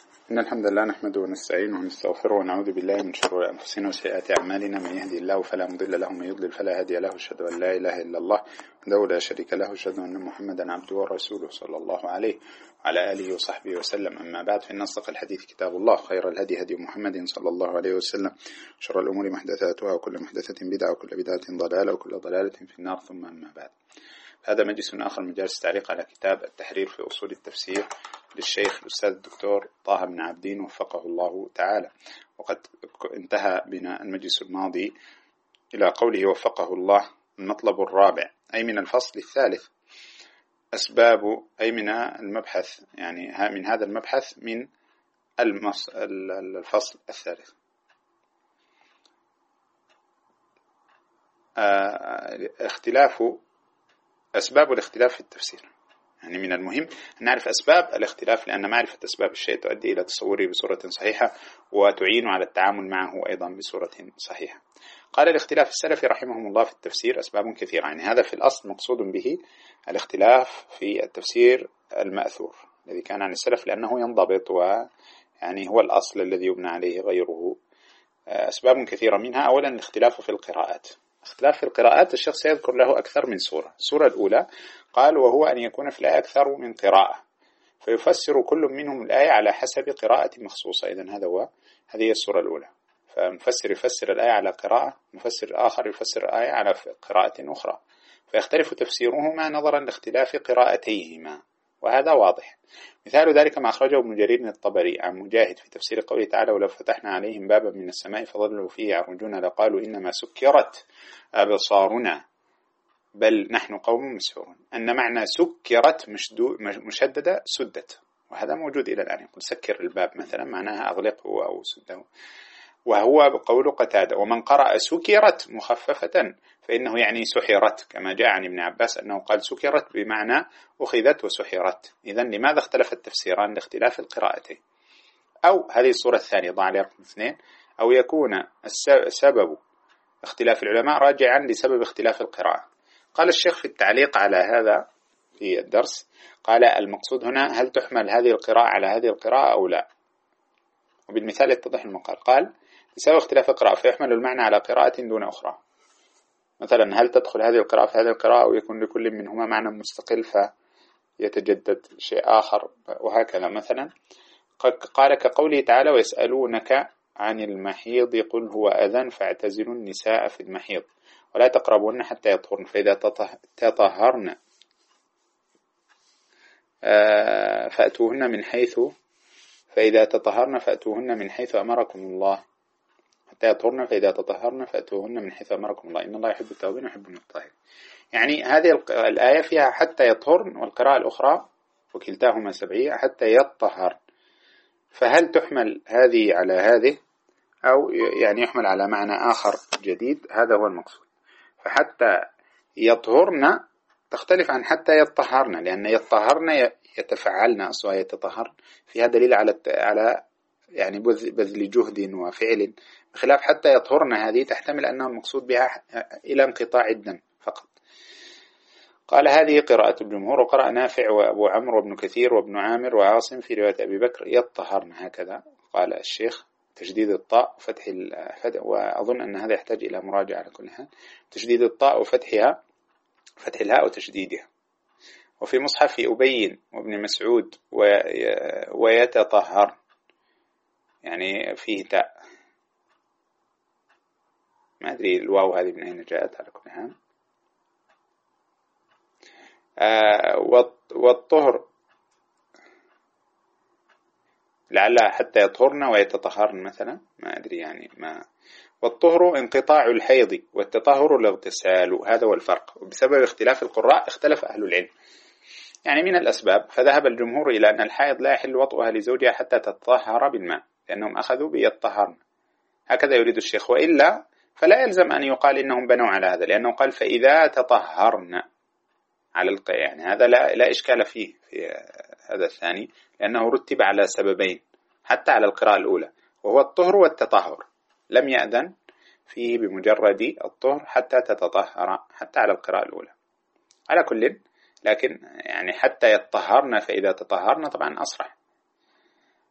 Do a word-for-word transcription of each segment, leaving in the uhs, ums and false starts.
إن الحمد لله نحمده ونستعينه ونستغفره ونعوذ بالله من شرور أنفسنا وسيئات أعمالنا. من يهدي الله فلا مضل له ومن يضلل فلا هادي له. أشهد أن لا إله إلا الله وحده لا شريك له. أشهد أن محمدا عبده ورسوله صلى الله عليه وعلى آله وصحبه وسلم. أما بعد، فإن أصدق الحديث كتاب الله، خير الهدي هدي محمد صلى الله عليه وسلم، شر الأمور محدثاتها وكل محدثة بدعة وكل بدعة ضلالة وكل ضلالة في النار. ثم أما بعد، هذا مجلس آخر من مجالس التعليق على كتاب التحرير في أصول التفسير للشيخ الأستاذ الدكتور طه بن عابدين وفقه الله تعالى. وقد انتهى بنا المجلس الماضي إلى قوله وفقه الله: المطلب الرابع، أي من الفصل الثالث، أسباب، أي من المبحث، يعني من هذا المبحث من الفصل الثالث، اختلاف أسباب الاختلاف في التفسير. يعني من المهم أن نعرف أسباب الاختلاف، لأن معرفة أسباب الشيء تؤدي إلى تصوره بصورة صحيحة وتعين على التعامل معه أيضا بصورة صحيحة. قال: الاختلاف السلفي رحمهم الله في التفسير أسباب كثيرة. يعني هذا في الأصل مقصود به الاختلاف في التفسير المأثور الذي كان عن السلف، لأنه ينضبط ويعني هو الأصل الذي يبنى عليه غيره. أسباب كثيرة، منها أولا الاختلاف في القراءات. اختلاف في القراءات الشخص سيذكر له أكثر من سورة. السورة الأولى قال: وهو أن يكون في الآية أكثر من قراءة، فيفسر كل منهم الآية على حسب قراءة مخصوصة. إذن هذا هو هذه السورة الأولى. فمفسر يفسر الآية على قراءة، مفسر آخر يفسر الآية على قراءة أخرى، فيختلف تفسيرهما نظرا لاختلاف قراءتيهما، وهذا واضح. مثال ذلك ما أخرجه ابن جرير الطبري عن مجاهد في تفسير قوله تعالى: ولو فتحنا عليهم بابا من السماء فظلوا فيه يعرجون لقالوا إنما سكرت أبصارنا بل نحن قوم مسحورون. أن معنى سكرت مشددة سدت، وهذا موجود إلى الآن. يقول سكر الباب مثلا، معناها أغلقه أو سده، وهو بقول قتادة: ومن قرأ سكرت مخففة فإنه يعني سحرت، كما جاء عن ابن عباس أنه قال سكرت بمعنى أخذت وسحرت. إذن لماذا اختلف التفسيران؟ لاختلاف القراءتين. أو هذه الصورة الثانية، ضع لي رقم اثنين، أو يكون سبب اختلاف العلماء راجعا لسبب اختلاف القراءة. قال الشيخ في التعليق على هذا في الدرس، قال: المقصود هنا هل تحمل هذه القراءة على هذه القراءة أو لا؟ وبالمثال يتضح المقال. قال: بسبب اختلاف القراءة فيحمل المعنى على قراءة دون أخرى. مثلا هل تدخل هذه القراءة في هذه القراءة، أو يكون لكل منهما معنى مستقل فيتجدد شيء آخر، وهكذا. مثلا قال كقوله تعالى: ويسألونك عن المحيض قل هو أذن فاعتزلوا النساء في المحيض ولا تقربوهن حتى يطهرن فإذا تطهرن فأتوهن من حيث فإذا تطهرن فأتوهن من حيث أمركم الله حتى يطهرن فإذا تطهرن فأتوهن من حيث أمركم الله إن الله يحب التوابين ويحب المتطهرين. يعني هذه الآية فيها حتى يطهرن، والقراءة الأخرى وكلتاهما سبعية حتى يطهرن. فهل تحمل هذه على هذه، أو يعني يحمل على معنى آخر جديد؟ هذا هو المقصود. فحتى يطهرن تختلف عن حتى يطهرن، لأن يطهرن يتفعلن أصلا يتطهرن، فيها دليل على على يعني بذل جهد وفعل، بخلاف حتى يطهرن هذه تحتمل أنه المقصود بها إلى انقطاع الدم فقط. قال: هذه قراءة الجمهور، وقرأ نافع وأبو عمرو وابن كثير وابن عامر وعاصم في رواية أبي بكر يطهرن هكذا. قال الشيخ: تشديد الطاء وفتح الفتح، وأظن أن هذا يحتاج إلى مراجعة على كل حال. تشديد الطاء وفتحها، فتح الهاء وتشديدها. وفي مصحف أبي وابن مسعود ويتطهر، يعني فيه تاء، ما أدري الواو هذه من أين جاءت على كل حال. آه والطهر لعلها حتى يطهرن ويتطهرن مثلا، ما أدري يعني ما. والطهر انقطاع الحيض والتطهر الاغتسال، هذا هو الفرق. وبسبب اختلاف القراء اختلف أهل العلم. يعني من الأسباب، فذهب الجمهور إلى أن الحائض لا يحل وطئها لزوجها حتى تطهر بالماء، لأنهم أخذوا بيطهرن، هكذا يريد الشيخ. وإلا فلا يلزم أن يقال إنهم بنوا على هذا، لأنه قال فإذا تطهرن على القيام، يعني هذا لا, لا إشكال فيه في هذا الثاني، لأنه رتب على سببين حتى على القراءة الأولى، وهو الطهر والتطهر. لم يأذن فيه بمجرد الطهر حتى تتطهر، حتى على القراءة الأولى. على كل، لكن يعني حتى يتطهرن فإذا تطهرن طبعا أصرح.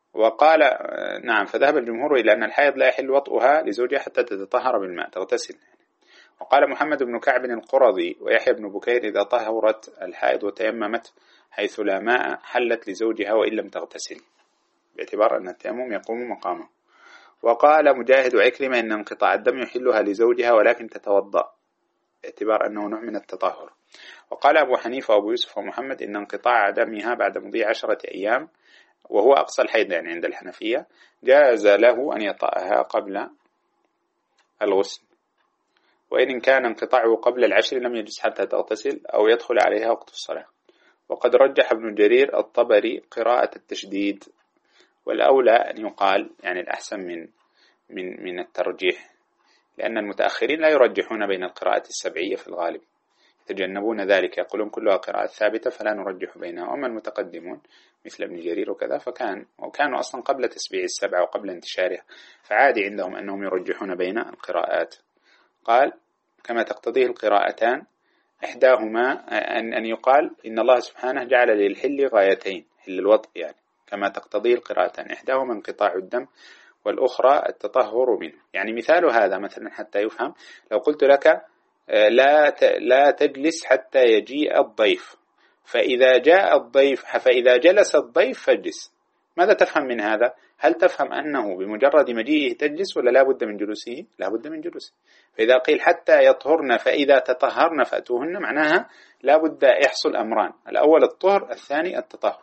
وقال نعم فذهب الجمهور إلى أن الحائض لا يحل وطئها لزوجها حتى تتطهر بالماء تغتسل. وقال محمد بن كعب القرظي ويحيى بن بكير إذا طهرت الحائض وتيممت حيث لا ماء حلت لزوجها وإن لم تغتسل، باعتبار أن التيمم يقوم مقامه. وقال مجاهد وعكرمة إن انقطاع الدم يحلها لزوجها ولكن تتوضأ، باعتبار أنه نوع من التطهر. وقال أبو حنيفة وأبو يوسف ومحمد إن انقطاع دمها بعد مضي عشرة أيام وهو أقصى الحيض يعني عند الحنفية جاز له أن يطأها قبل الغسل، وإن كان انقطاعه قبل العشر لم يجز حتى تغتسل أو يدخل عليها وقت الصلاة. وقد رجح ابن جرير الطبري قراءة التشديد، والأولى أن يقال يعني الأحسن من من من الترجيح، لأن المتأخرين لا يرجحون بين القراءة السبعية في الغالب، يتجنبون ذلك، يقولون كلها قراءة ثابتة فلا نرجح بينها. وأما المتقدمون مثل ابن جرير وكذا فكان وكانوا أصلا قبل تسبيع السبعة وقبل انتشارها، فعادي عندهم أنهم يرجحون بين القراءات. قال كما تقتضيه القراءتان إحداهما أن أن يقال إن الله سبحانه جعل للحل غايتين، حل الوطء يعني، كما تقتضيه القراءتان إحداهما انقطاع الدم والأخرى التطهر منه. يعني مثال هذا مثلا حتى يفهم، لو قلت لك لا لا تجلس حتى يجيء الضيف، فإذا جاء الضيف فإذا جلس الضيف فاجلس، ماذا تفهم من هذا؟ هل تفهم أنه بمجرد مجيئه تجلس ولا لا بد من جلوسه؟ لا بد من جلوسه. فإذا قيل حتى يطهرن فإذا تطهرن فأتوهن، معناها لا بد يحصل أمران، الأول الطهر الثاني التطهر.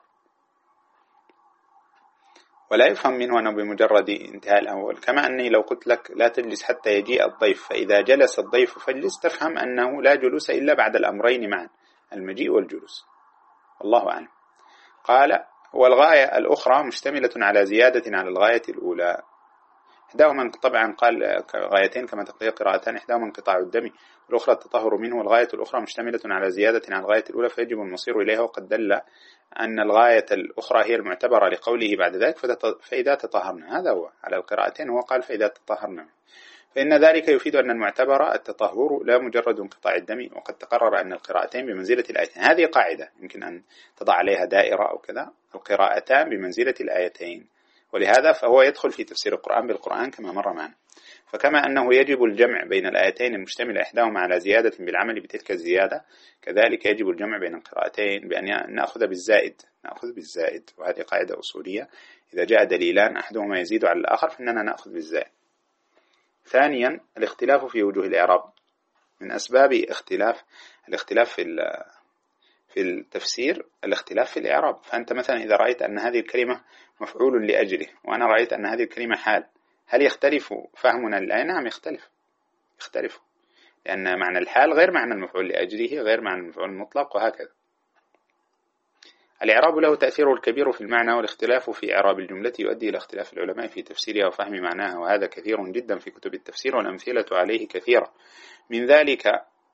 ولا يفهم منه أنه بمجرد انتهاء الأول. كما أني لو قلت لك لا تجلس حتى يجيء الضيف فإذا جلس الضيف فاجلس، تفهم أنه لا جلوس إلا بعد الأمرين معا، المجيء والجلوس. والله أعلم. قال والغاية الأخرى مشتملة على زيادة على الغاية الأولى. إحداهما طبعا قال غايتين كما تقتضي قراءتان، إحداهما انقطاع الدم والأخرى التطهر منه، والغاية الأخرى مشتملة على زيادة على الغاية الأولى فيجب المصير إليها. وقد دل أن الغاية الأخرى هي المعتبرة لقوله بعد ذلك فإذا تطهرنا، هذا هو على القراءتين، هو قال فإذا تطهرنا، فإن ذلك يفيد أن المعتبر التطهر لا مجرد انقطاع الدم. وقد تقرر أن القراءتين بمنزلة الآيتين، هذه قاعدة يمكن أن تضع عليها دائرة أو كذا، القراءتان بمنزلة الآيتين، ولهذا فهو يدخل في تفسير القرآن بالقرآن كما مر معنا. فكما أنه يجب الجمع بين الآيتين المشتملة إحداهما على زيادة بالعمل بتلك الزيادة، كذلك يجب الجمع بين القراءتين بأن نأخذ بالزائد نأخذ بالزائد وهذه قاعدة أصولية، إذا جاء دليلان أحدهما يزيد على الآخر فإننا نأخذ بالزائد. ثانيا الاختلاف في وجوه الإعراب. من أسباب اختلاف الاختلاف في في التفسير الاختلاف في الإعراب. فأنت مثلا إذا رأيت أن هذه الكلمة مفعول لأجله وأنا رأيت أن هذه الكلمة حال، هل يختلف فهمنا للآية؟ نعم يختلف يختلف لأن معنى الحال غير معنى المفعول لأجله، غير معنى المفعول المطلق، وهكذا. الإعراب له تأثيره الكبير في المعنى، والاختلاف في إعراب الجملة يؤدي إلى اختلاف العلماء في تفسيرها وفهم معناها، وهذا كثير جدا في كتب التفسير والأمثلة عليه كثيرة. من ذلك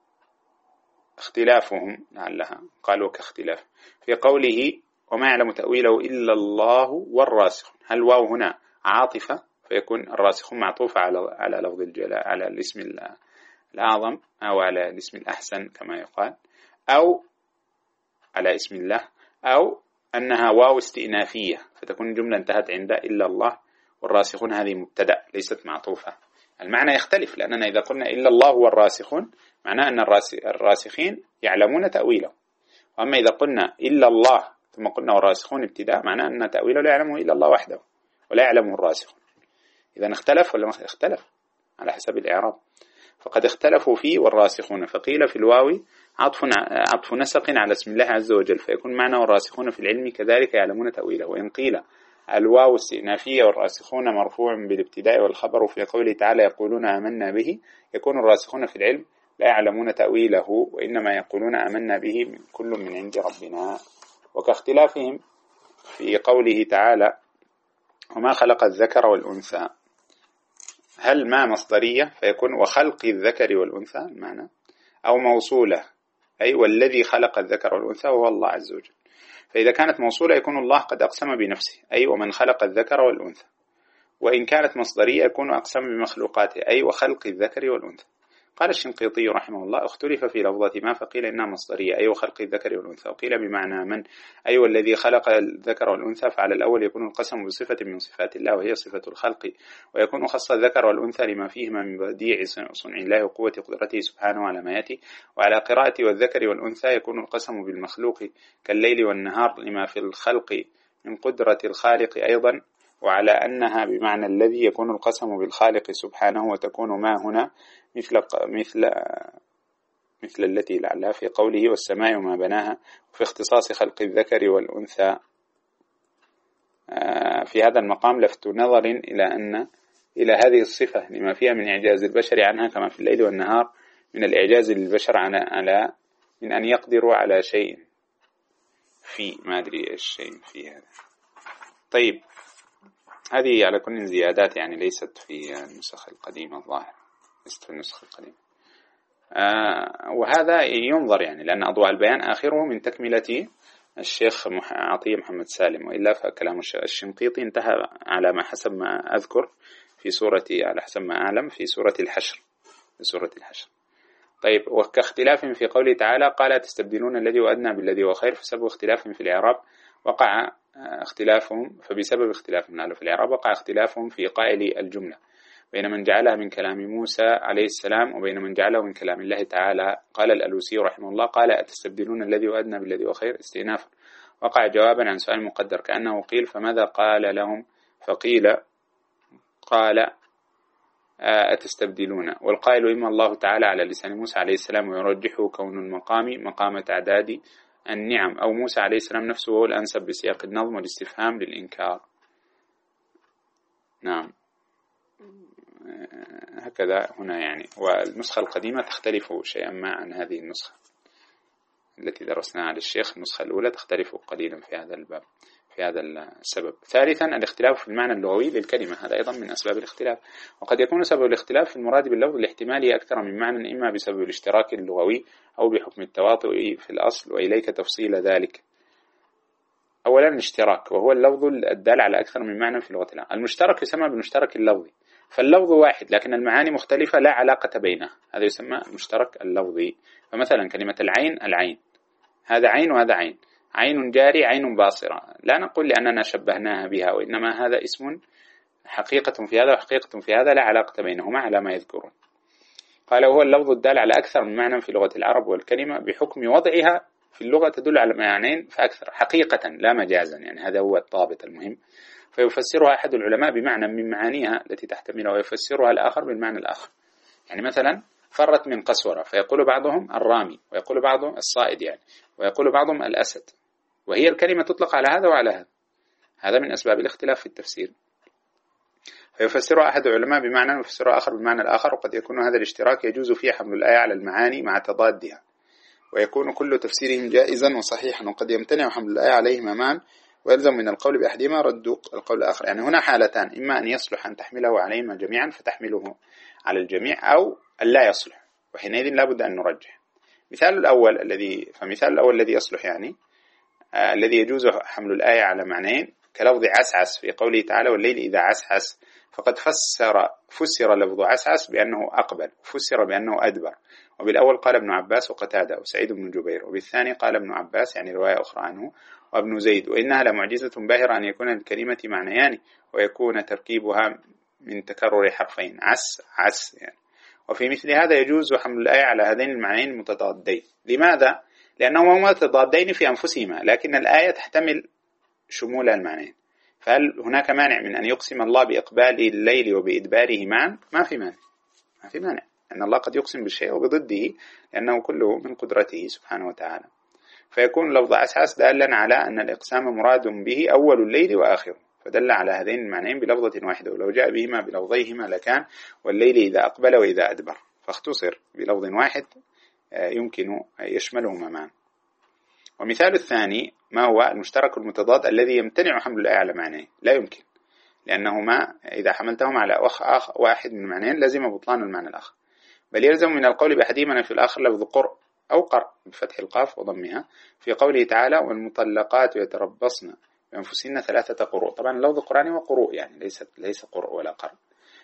اختلافهم لعلها قالوا كاختلاف في قوله وما يعلم تأويله إلا الله والراسخون. هل واو هنا عاطفة فيكون الراسخون معطوفة على على لفظ الجلاء، على الاسم الأعظم أو على الاسم الأحسن كما يقال، أو على اسم الله، أو أنها واو استئنافية فتكون جملة انتهت عند إلا الله والراسخون هذه مبتدأ ليست معطوفة. المعنى يختلف، لأننا إذا قلنا إلا الله والراسخون معناه أن الراسخين يعلمون تأويله، وأما إذا قلنا إلا الله ثم قلنا والراسخون ابتداء معناه أن تأويله لا يعلمه إلا الله وحده ولا يعلمه الراسخون. إذا اختلف ولا ما اختلف على حسب الإعراب. فقد اختلفوا فيه والراسخون، فقيل في الواو عطف عطف نسق على اسم الله عز وجل فيكون معنى والراسخون في العلم كذلك يعلمون تأويله. وإن قيل الواو استئنافية والراسخون مرفوع بالابتداء والخبر في قوله تعالى يقولون آمنا به، يكون الراسخون في العلم لا يعلمون تأويله وإنما يقولون آمنا به كل من عند ربنا. وكاختلافهم في قوله تعالى وما خلق الذكر والأنثى، هل ما مصدرية فيكون وخلق الذكر والأنثى المعنى، أو موصولة أي والذي خلق الذكر والأنثى وهو الله عز وجل. فإذا كانت موصولة يكون الله قد أقسم بنفسه أي ومن خلق الذكر والأنثى، وإن كانت مصدرية يكون أقسم بمخلوقاته أي وخلق الذكر والأنثى. قال الشنقيطي رحمه الله: اختلف في لفظة ما، فقيل إنها مصدرية أي خلق الذكر والأنثى، وقيل بمعنى من أي والذي خلق الذكر والأنثى، فعلى الأول يكون القسم بصفة من صفات الله وهي صفة الخلق، ويكون خص الذكر والأنثى لما فيهما من بديع صنع الله وقوة قدرته سبحانه على ما يأتي. وعلى قراءة والذكر والأنثى يكون القسم بالمخلوق كالليل والنهار لما في الخلق من قدرة الخالق أيضا، وعلى أنها بمعنى الذي يكون القسم بالخالق سبحانه، وتكون ما هنا مثل مثل مثل التي لعلها في قوله والسماء وما بناها، وفي اختصاص خلق الذكر والأنثى. في هذا المقام لفت نظر إلى أن إلى هذه الصفة لما فيها من إعجاز البشر عنها كما في الليل والنهار من الإعجاز للبشر على على من أن يقدروا على شيء في ما أدري إيش شيء في هذا. طيب، هذه على كل زيادات يعني ليست في النسخ القديمة الظاهر، ليست في النسخ القديمة. آه وهذا ينظر يعني لأن أضواء البيان آخره من تكملة الشيخ عطية محمد سالم، وإلا فكلام الشنقيطي انتهى على ما حسب ما أذكر في سورة على حسب ما أعلم في سورة الحشر في سورة الحشر. طيب، وكاختلاف في قوله تعالى: قال تستبدلون الذي وأدنى بالذي هو خير، فسبب اختلاف في الإعراب وقع اختلافهم فبسبب اختلافهم في الإعراب وقع اختلافهم في قائل الجملة بين من جعلها من كلام موسى عليه السلام وبين من جعله من كلام الله تعالى. قال الألوسي رحمه الله: قال أتستبدلون الذي وأدنى بالذي هو خير استئنافا، وقع جوابا عن سؤال مقدر كأنه قيل فماذا قال لهم، فقيل قال أتستبدلون، والقائل إما الله تعالى على لسان موسى عليه السلام، ويرجحه كون المقام مقام تعداد النعم، أو موسى عليه السلام نفسه هو الأنسب بسياق النظم والاستفهام للإنكار. نعم، هكذا هنا يعني. والنسخة القديمة تختلف شيئا ما عن هذه النسخة التي درسناها على الشيخ. النسخة الأولى تختلف قليلا في هذا الباب في هذا السبب. ثالثا، الاختلاف في المعنى اللغوي للكلمة، هذا أيضا من أسباب الاختلاف، وقد يكون سبب الاختلاف في المراد باللفظ الاحتمالي أكثر من معنى، إما بسبب الاشتراك اللغوي أو بحكم التواطؤ في الأصل، وإليك تفصيل ذلك. أولا، الاشتراك، وهو اللفظ الدال على أكثر من معنى في لغة العرب. المشترك يسمى بالمشترك اللفظي، فاللفظ واحد لكن المعاني مختلفة لا علاقة بينها، هذا يسمى المشترك اللفظي. فمثلا كلمة العين، العين هذا عين وهذا عين، عين جاري عين باصرة، لا نقول لأننا شبهناها بها، وإنما هذا اسم حقيقة في هذا وحقيقة في هذا لا علاقة بينهما على ما يذكرون. قال: وهو اللفظ الدال على أكثر من معنى في لغة العرب، والكلمة بحكم وضعها في اللغة تدل على معنيين فأكثر حقيقة لا مجازا، يعني هذا هو الضابط المهم. فيفسرها أحد العلماء بمعنى من معانيها التي تحتملها، ويفسرها الآخر بالمعنى الآخر. يعني مثلا فرت من قسورة، فيقول بعضهم الرامي، ويقول بعضهم الصائد يعني، ويقول بعضهم الأسد، وهي الكلمة تطلق على هذا وعلى هذا. هذا من أسباب الاختلاف في التفسير. فيفسرها أحد العلماء بمعنى ويفسرها آخر بالمعنى الآخر، وقد يكون هذا الاشتراك يجوز فيه حمل الآية على المعاني مع تضادها، ويكون كل تفسيرهم جائزا وصحيحا، وقد يمتنع حمل الآية عليهما معا، ويلزم من القول بأحدهما رد القول الآخر. يعني هنا حالتان: إما أن يصلح أن تحمله عليهما جميعا فتحمله على الجميع، أو أن لا يصلح، وحينئذ لا بد أن نرجح. مثال الأول الذي فمثال الأول الذي يصلح يعني آه الذي يجوز حمل الآية على معنيين، كلفظ عسعس في قوله تعالى: والليل إذا عسعس، فقد فسر فسر لفظ عسعس بأنه أقبل، فسر بأنه أدبر. وبالأول قال ابن عباس وقتادة وسعيد بن جبير، وبالثاني قال ابن عباس يعني رواية أخرى عنه وابن زيد: وإنها لمعجزة باهرة أن يكون الكلمة معنيان ويكون تركيبها من تكرر حرفين، عس عس يعني. وفي مثل هذا يجوز حمل الآية على هذين المعنيين المتضادين. لماذا؟ لأنهما متضادين في أنفسهما، لكن الآية تحتمل شمول المعنيين. فهل هناك مانع من أن يقسم الله بإقبال الليل وبإدباره معا؟ ما في مانع، ما في مانع أن الله قد يقسم بالشيء وبضده، لأنه كله من قدرته سبحانه وتعالى. فيكون لفظ عسعس دالا على أن الإقسام مراد به أول الليل وآخره، فدل على هذين المعنيين بلفظة واحدة، ولو جاء بهما بلفظيهما لكان والليل إذا أقبل وإذا أدبر، فاختصر بلفظ واحد يمكن يشملهما معا. ومثال الثاني ما هو المشترك المتضاد الذي يمتنع حمل الآية على معنيه، لا يمكن، لأنهما إذا حملتهم على أخ واحد من المعنيين لازم بطلان المعنى الآخر، بل يلزم من القول بأحدهما في الآخر لفظ قرء أو قرء بفتح القاف وضمها في قوله تعالى: والمطلقات يتربصن بأنفسهن ثلاثة قروء. طبعا اللفظ القرآني وقروء يعني ليس ليس قرء ولا قرء.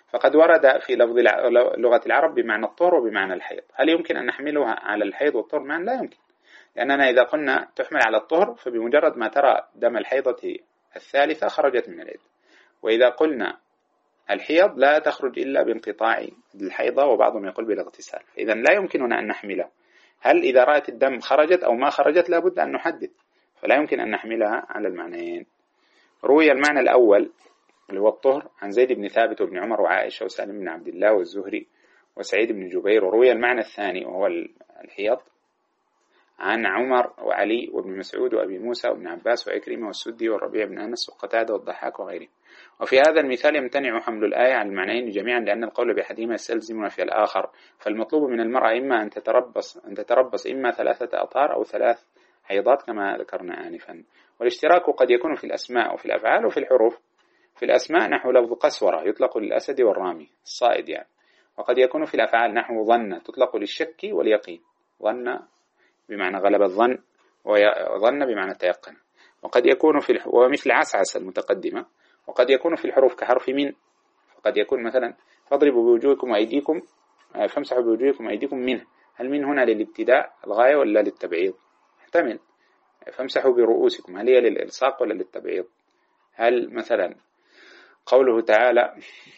فقد ورد في لفظ لغة العرب بمعنى الطهر وبمعنى الحيض. هل يمكن أن نحملها على الحيض والطهر معا؟ لا يمكن، لأننا إذا قلنا تحمل على الطهر فبمجرد ما ترى دم الحيضة الثالثة خرجت من العدة، وإذا قلنا الحيض لا تخرج إلا بانقطاع الحيضة، وبعضهم يقول بالاغتسال، فإذا لا يمكننا أن نحمله. هل إذا رأت الدم خرجت أو ما خرجت لابد أن نحدد، فلا يمكن أن نحملها على المعنيين. روي المعنى الأول اللي هو الطهر عن زيد بن ثابت وابن عمر وعائشة وسالم بن عبد الله والزهري وسعيد بن جبير، وروي المعنى الثاني وهو الحيض عن عمر وعلي وابن مسعود وأبي موسى وابن عباس وعكرمة والسدي والربيع بن أنس وقتادة والضحاك وغيرهم. وفي هذا المثال يمتنع حمل الآية على المعنيين جميعا، لأن القول بأحدهما يستلزم نفي الآخر، فالمطلوب من المرأة إما أن تتربص أن تتربص إما ثلاثة أطهار أو ثلاث حيضات كما ذكرنا آنفا. والاشتراك قد يكون في الأسماء وفي الأفعال وفي الحروف. في الأسماء نحو لفظ قسورة يطلق للأسد والرامي الصائد يعني، وقد يكون في الأفعال نحو ظن تطلق للشك واليقين، ظن بمعنى غلب الظن وظن بمعنى تيقن. وقد يكون في الح... ومثل عسعس المتقدمة. وقد يكون في الحروف كحرف من، فقد يكون مثلا فاضربوا بوجوهكم وأيديكم فامسحوا بوجوهكم وأيديكم منه، هل من هنا للابتداء الغاية ولا للتبعيض؟ احتمل. فامسحوا برؤوسكم هل هي للإلصاق ولا للتبعيض؟ هل مثلا قوله تعالى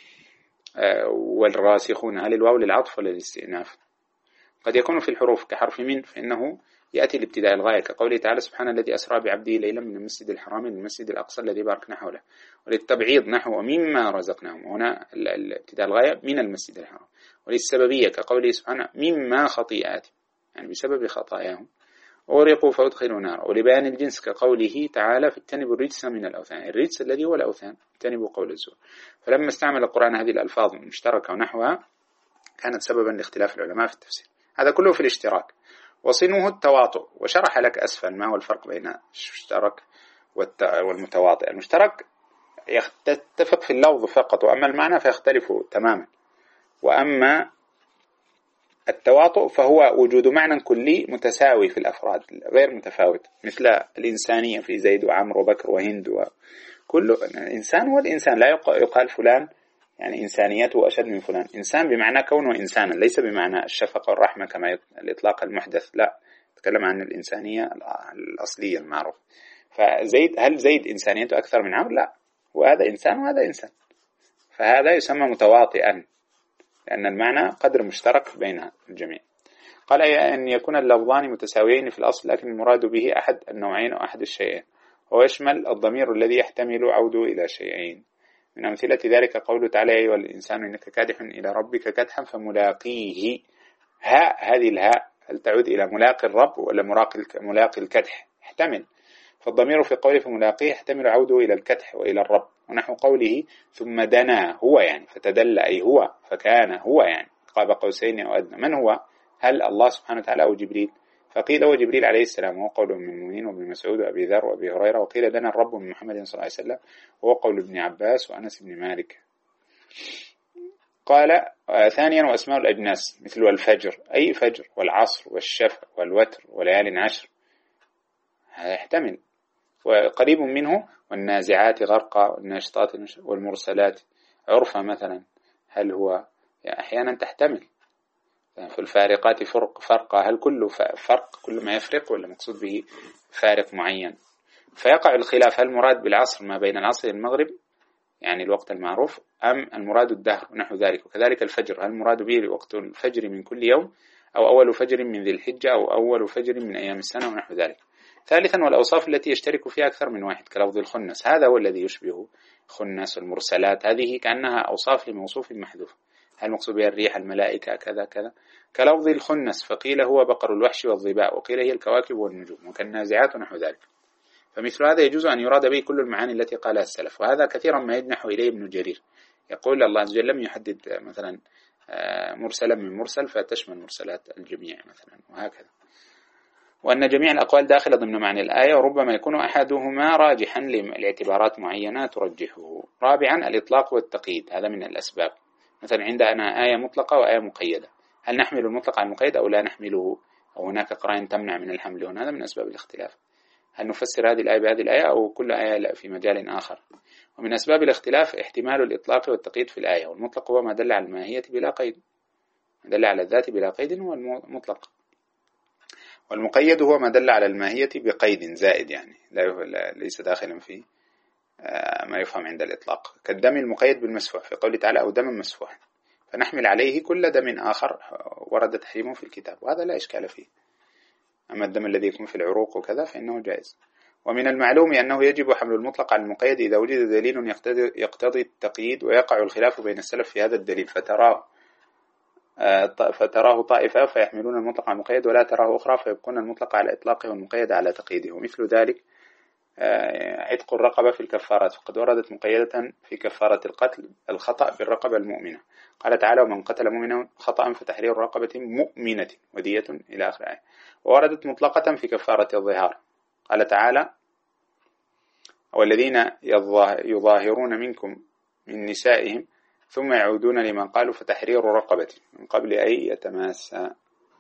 والراسخون هل الواو للعطف ولا للاستئناف؟ قد يكون في الحروف كحرف من فإنه يأتي لابتداء الغاية، كقوله تعالى سبحان الذي أسرى بعبده ليلا من المسجد الحرام إلى المسجد الأقصى الذي باركنا حوله. وللتبعيض نحو مما رزقناهم، هنا الابتداء الغاية من المسجد الحرام. وللسببية كقوله سبحانه مما خطيئات يعني بسبب خطاياهم أغرقوا فأدخلوا نارا. ولبيان الجنس كقوله تعالى فاجتنبوا الرجس من الأوثان، الرجس الذي هو الأوثان اجتنبوا قول الزور. فلما استعمل القرآن هذه الألفاظ المشتركة ونحوها كانت سببا لاختلاف العلماء في التفسير. هذا كله في الاشتراك. وصنوه التواطؤ، وشرح لك أسفل ما هو الفرق بين المشترك والمتواطئ. المشترك يتفق في اللفظ فقط، وأما المعنى فيختلف تماما. وأما التواطؤ فهو وجود معنى كلي متساوي في الأفراد غير متفاوت، مثل الإنسانية في زيد وعمر وبكر وهند، وكل إنسان والإنسان لا يقال فلان يعني إنسانيته أشد من فلان. إنسان بمعنى كونه إنسانا، ليس بمعنى الشفقة والرحمة كما الإطلاق المحدث، لا، تكلم عن الإنسانية الأصلية المعروف. فزيد هل زيد إنسانيته أكثر من عمر؟ لا، وهذا إنسان وهذا إنسان، فهذا يسمى متواطئا لأن المعنى قدر مشترك بين الجميع. قال أن يكون اللفظان متساويين في الأصل، لكن المراد به أحد النوعين أو أحد الشيئين، ويشمل الضمير الذي يحتمل عوده إلى شيئين. من أمثلة ذلك قوله تعالى أيها الإنسان إنك كادح إلى ربك كدحا فملاقيه. ها هذه الهاء هل تعود إلى ملاقي الرب ولا ملاقي الكدح؟ احتمل. فالضمير في قوله فملاقيه يحتمل عوده إلى الكدح وإلى الرب. ونحو قوله ثم دنا هو يعني فتدلى أي هو فكان هو يعني قاب قوسين أو أدنى. من هو؟ هل الله سبحانه وتعالى أو جبريل؟ فقيل هو جبريل عليه السلام، وهو قول من المؤمنين وابن مسعود وأبي ذر وأبي هريرة. وقيل دنا الرب من محمد صلى الله عليه وسلم، وهو قول ابن عباس وأنس بن مالك. قال آه ثانيا وأسماء الأجناس مثل الفجر أي فجر والعصر والشفع والوتر وليال عشر، هذا يحتمل. وقريب منه والنازعات غرقا والناشطات والمرسلات عرفا مثلا، هل هو يعني أحيانا تحتمل. في الفارقات فرق فرقا، هل كل فرق كل ما يفرق ولا مقصود به فارق معين؟ فيقع الخلاف هل المراد بالعصر ما بين العصر والمغرب يعني الوقت المعروف، أم المراد الدهر ونحو ذلك. وكذلك الفجر هل المراد به وقت الفجر من كل يوم أو أول فجر من ذي الحجة أو أول فجر من أيام السنة ونحو ذلك. ثالثا والأوصاف التي يشترك فيها أكثر من واحد كلفظ الخنس، هذا هو الذي يشبه خنس والمرسلات، هذه كأنها أوصاف لموصوف محذوف، هل مقصود بها الريح الملائكة كذا كذا. كلفظ الخنس فقيل هو بقر الوحش والظباء، وقيل هي الكواكب والنجوم وكالنازعات ونحو ذلك. فمثل هذا يجوز أن يراد به كل المعاني التي قالها السلف، وهذا كثيرا ما يجنح إليه ابن جرير، يقول الله عز وجل لم يحدد مثلا مرسلا من مرسل فتشمل مرسلات الجميع مثلا، وهكذا. وأن جميع الأقوال داخلة ضمن معنى الآية، وربما يكون أحدهما راجحا لاعتبارات معينة ترجحه. رابعا الإطلاق والتقييد، هذا من الأسباب. مثلا عندنا آية مطلقة وآية مقيدة، هل نحمل المطلق على المقيد أو لا نحمله، أو هناك قرائن تمنع من الحمل هنا، هذا من أسباب الاختلاف. هل نفسر هذه الآية بهذه الآية أو كل آية في مجال آخر. ومن أسباب الاختلاف احتمال الإطلاق والتقييد في الآية، والمطلق هو ما دل على الماهية بلا قيد، ما دل على الذات بلا قيد هو المطلق، والمقيد هو ما دل على الماهية بقيد زائد، يعني لا ليس داخلا في ما يفهم عند الإطلاق، كالدم المقيد بالمسفوح في قوله تعالى أو دم مسفوح، فنحمل عليه كل دم آخر ورد تحريمه في الكتاب، وهذا لا إشكال فيه. أما الدم الذي يكون في العروق وكذا فإنه جائز. ومن المعلوم أنه يجب حمل المطلق على المقيد إذا وجد دليل يقتضي, يقتضي التقييد، ويقع الخلاف بين السلف في هذا الدليل، فتراه فتراه طائفة فيحملون المطلق على المقيد، ولا تراه أخرى فيبقون المطلق على إطلاقه والمقيد على تقييده. ومثل ذلك عتق الرقبة في الكفارات، فقد وردت مقيدة في كفارة القتل الخطأ بالرقبة المؤمنة، قال تعالى ومن قتل مؤمنا خطأ فتحرير رقبة مؤمنة ودية إلى آخر آية. ووردت مطلقة في كفارة الظهار، قال تعالى والذين يظاهرون منكم من نسائهم ثم يعودون لمن قالوا فتحرير رقبة من قبل أن يتماسا،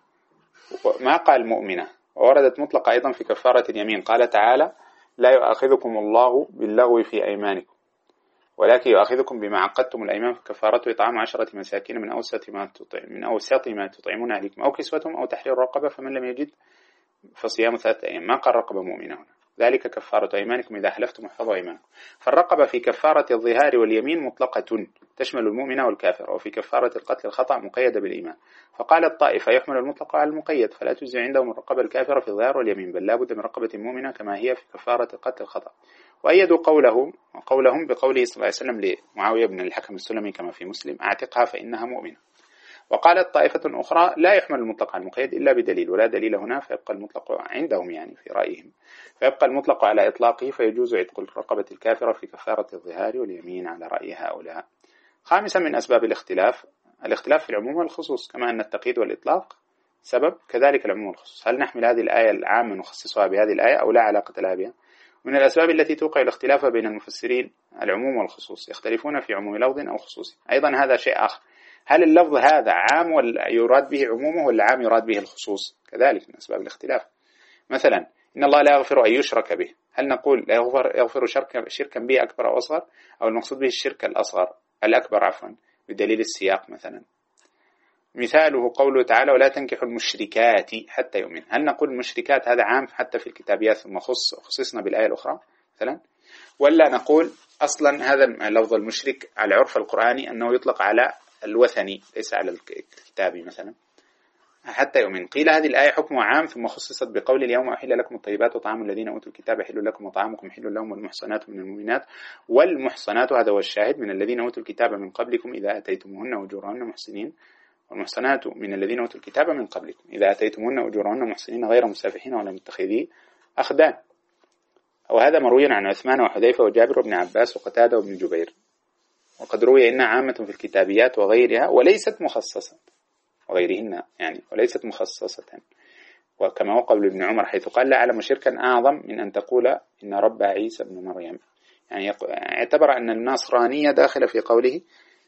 ما قال مؤمنة. ووردت مطلقة أيضا في كفارة اليمين، قال تعالى لا يؤاخذكم الله باللغو في أيمانكم ولكن يؤاخذكم بما عقدتم الأيمان، فكفارته إطعام عشرة مساكين من أوسط ما تطعم من أوسط ما تطعمون أهلكم أو كسوتهم أو تحرير رقبة، فمن لم يجد فصيام ثلاثة أيام. ما قال رقبة مؤمنة هنا، ذلك كفارة أيمانكم إذا حلفتم احفظوا أيمانكم. فالرقبة في كفارة الظهار واليمين مطلقة تشمل المؤمن والكافر، وفي كفارة القتل الخطأ مقيدة بالإيمان. فقال الطائفة يحمل المطلق على المقيد، فلا تجزي عندهم الرقبة الكافرة في الظهار واليمين، بل لا بد من رقبة مؤمنة كما هي في كفارة القتل الخطأ. وأيدوا قولهم وقولهم بقوله صلى الله عليه وسلم لمعاوية بن الحكم السلمي كما في مسلم أعتقها فإنها مؤمنة. وقالت طائفة أخرى لا يحمل المطلق على المقيد إلا بدليل، ولا دليل هنا، فيبقى المطلق عندهم يعني في رأيهم فيبقى المطلق على إطلاقه، فيجوز عتق الرقبة الكافرة في كفارة الظهار واليمين على رأي هؤلاء. خامسا من أسباب الاختلاف الاختلاف في العموم والخصوص، كما أن التقييد والإطلاق سبب كذلك العموم والخصوص. هل نحمل هذه الآية العامة نخصصها بهذه الآية أو لا علاقة لها بها؟ من الأسباب التي توقع الاختلاف بين المفسرين العموم والخصوص، يختلفون في عموم لفظ أو خصوص. أيضا هذا شيء آخر، هل اللفظ هذا عام ولا يراد به عمومه ولا عام يراد به الخصوص؟ كذلك من أسباب الاختلاف. مثلا إن الله لا يغفر أن يشرك به، هل نقول لا يغفر, يغفر شركا, شركا به أكبر أو أصغر، أو المقصود به الشرك الأصغر الأكبر عفوا بدليل السياق مثلا. مثاله قوله تعالى ولا تنكحوا المشركات حتى يؤمن، هل نقول المشركات هذا عام حتى في الكتابيات ثم خص خصصنا بالآية الأخرى مثلا، ولا نقول أصلا هذا اللفظ المشرك على العرف القرآني أنه يطلق على الوثني ليس على الكتابي مثلا حتى يؤمن. قيل هذه الآية حكمها عام ثم خصصت بقول اليوم أحل لكم الطيبات وطعام الذين أوتوا الكتاب حل لكم وطعامكم حل لهم والمحصنات من المؤمنات والمحصنات هذا هو الشاهد من الذين أوتوا الكتاب من قبلكم إذا أتيتموهن أجورهن محسنين، والمحصنات من الذين أوتوا الكتاب من قبلكم إذا أتيتموهن أجورهن محسنين غير مسافحين ولا متخذي أخدان. وهذا مروي عن عثمان وحذيفة وجابر وابن عباس وقتادة وابن جبير، وقد روي إنها عامة في الكتابيات وغيرها وليست مخصصة وغيرهن يعني وليست مخصصة، وكما وقع لابن عمر حيث قال لا أعلم شركا أعظم من أن تقول إن رب عيسى ابن مريم، يعني اعتبر أن النصرانية داخل في قوله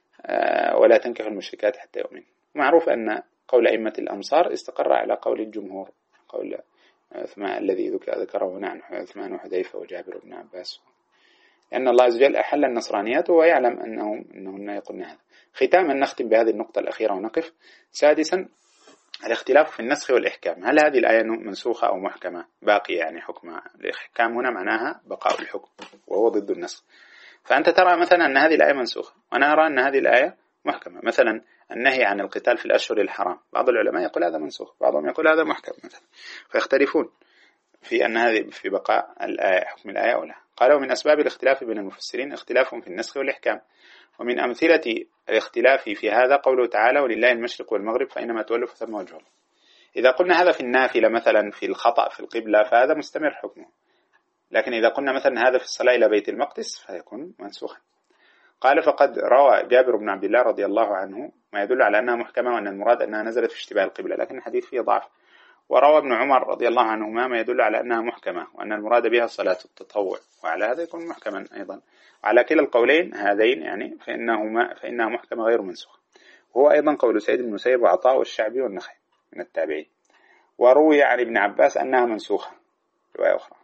ولا تنكحوا المشركات حتى يؤمن. معروف أن قول أئمة الأمصار استقر على قول الجمهور، قول عثمان الذي ذكره عن عثمان وحذيفة وجابر بن عباس، لأن الله عز وجل أحل النصرانيات وهو يعلم أنهم أنهن يقولن هذا. ختاما نختم بهذه النقطة الأخيرة ونقف. سادسا الاختلاف في النسخ والإحكام، هل هذه الآية منسوخة أو محكمة باقية يعني حكمها؟ الإحكام هنا معناها بقاء الحكم وهو ضد النسخ، فأنت ترى مثلا أن هذه الآية منسوخة وأنا أرى أن هذه الآية محكمة. مثلا النهي عن القتال في الأشهر الحرام، بعض العلماء يقول هذا منسوخ، بعضهم يقول هذا محكم مثلا، فيختلفون في أن هذه في بقاء الآية حكم الآية أو لا. قالوا من أسباب الاختلاف بين المفسرين اختلافهم في النسخ والإحكام، ومن أمثلة الاختلاف في هذا قوله تعالى ولله المشرق والمغرب فإنما تولوا فثم وجه الله. إذا قلنا هذا في النافلة مثلا في الخطأ في القبلة فهذا مستمر حكمه، لكن إذا قلنا مثلا هذا في الصلاة إلى بيت المقدس فيكون منسوخا. قال فقد روى جابر بن عبد الله رضي الله عنه ما يدل على أنها محكمة وأن المراد أنها نزلت في اشتباه القبلة، لكن الحديث فيه ضعف. وروى ابن عمر رضي الله عنهما ما يدل على أنها محكمة وأن المراد بها صلاة التطوع، وعلى هذا يكون محكما أيضا. وعلى كلا القولين هذين يعني فإنهما فإنها محكمة غير منسوخة، وهو أيضا قول سعيد بن المسيب وعطاء والشعبي والنخعي من التابعين. وروي عن ابن عباس أنها منسوخة رواية أخرى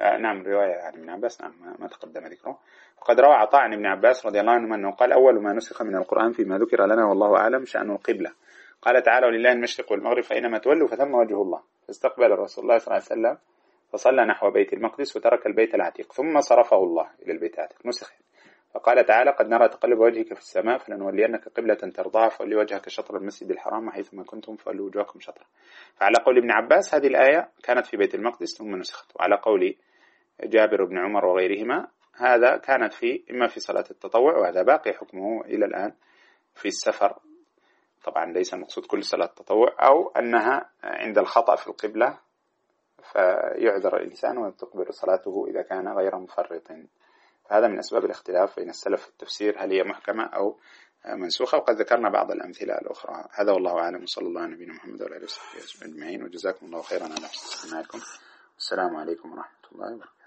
آه نعم رواية عن ابن عباس، نعم ما تقدم ذكره. وقد روى عطاء عن ابن عباس رضي الله عنه أنه قال أول ما نسخ من القرآن فيما ذكر لنا والله أعلم شأن القبلة. قال تعالى ولله المشرق والمغرب فأينما تولوا فثم وجه الله. فاستقبل الرسول الله صلى الله عليه وسلم فصلى نحو بيت المقدس وترك البيت العتيق ثم صرفه الله إلى البيت العتيق، نسخ. فقال تعالى قد نرى تقلب وجهك في السماء فلنولينك قبلة ترضاها فولي وجهك شطر المسجد الحرام وحيثما كنتم فولوا وجوهكم شطره. فعلى قول ابن عباس هذه الآية كانت في بيت المقدس ثم نسخت، وعلى قول جابر بن عمر وغيرهما هذا كانت في إما في صلاة التطوع، وهذا باقي حكمه إلى الآن في السفر، طبعا ليس المقصود كل صلاة التطوع، أو أنها عند الخطأ في القبلة فيعذر الإنسان وتقبل صلاته إذا كان غير مفرط. فهذا من أسباب الاختلاف بين السلف في التفسير، هل هي محكمة أو منسوخة، وقد ذكرنا بعض الأمثلة الأخرى. هذا والله أعلم، وصلى الله على نبينا محمد وعلى آله وصحبه أجمعين، وجزاكم الله خيرا على استماعكم. السلام عليكم ورحمة الله وبركاته.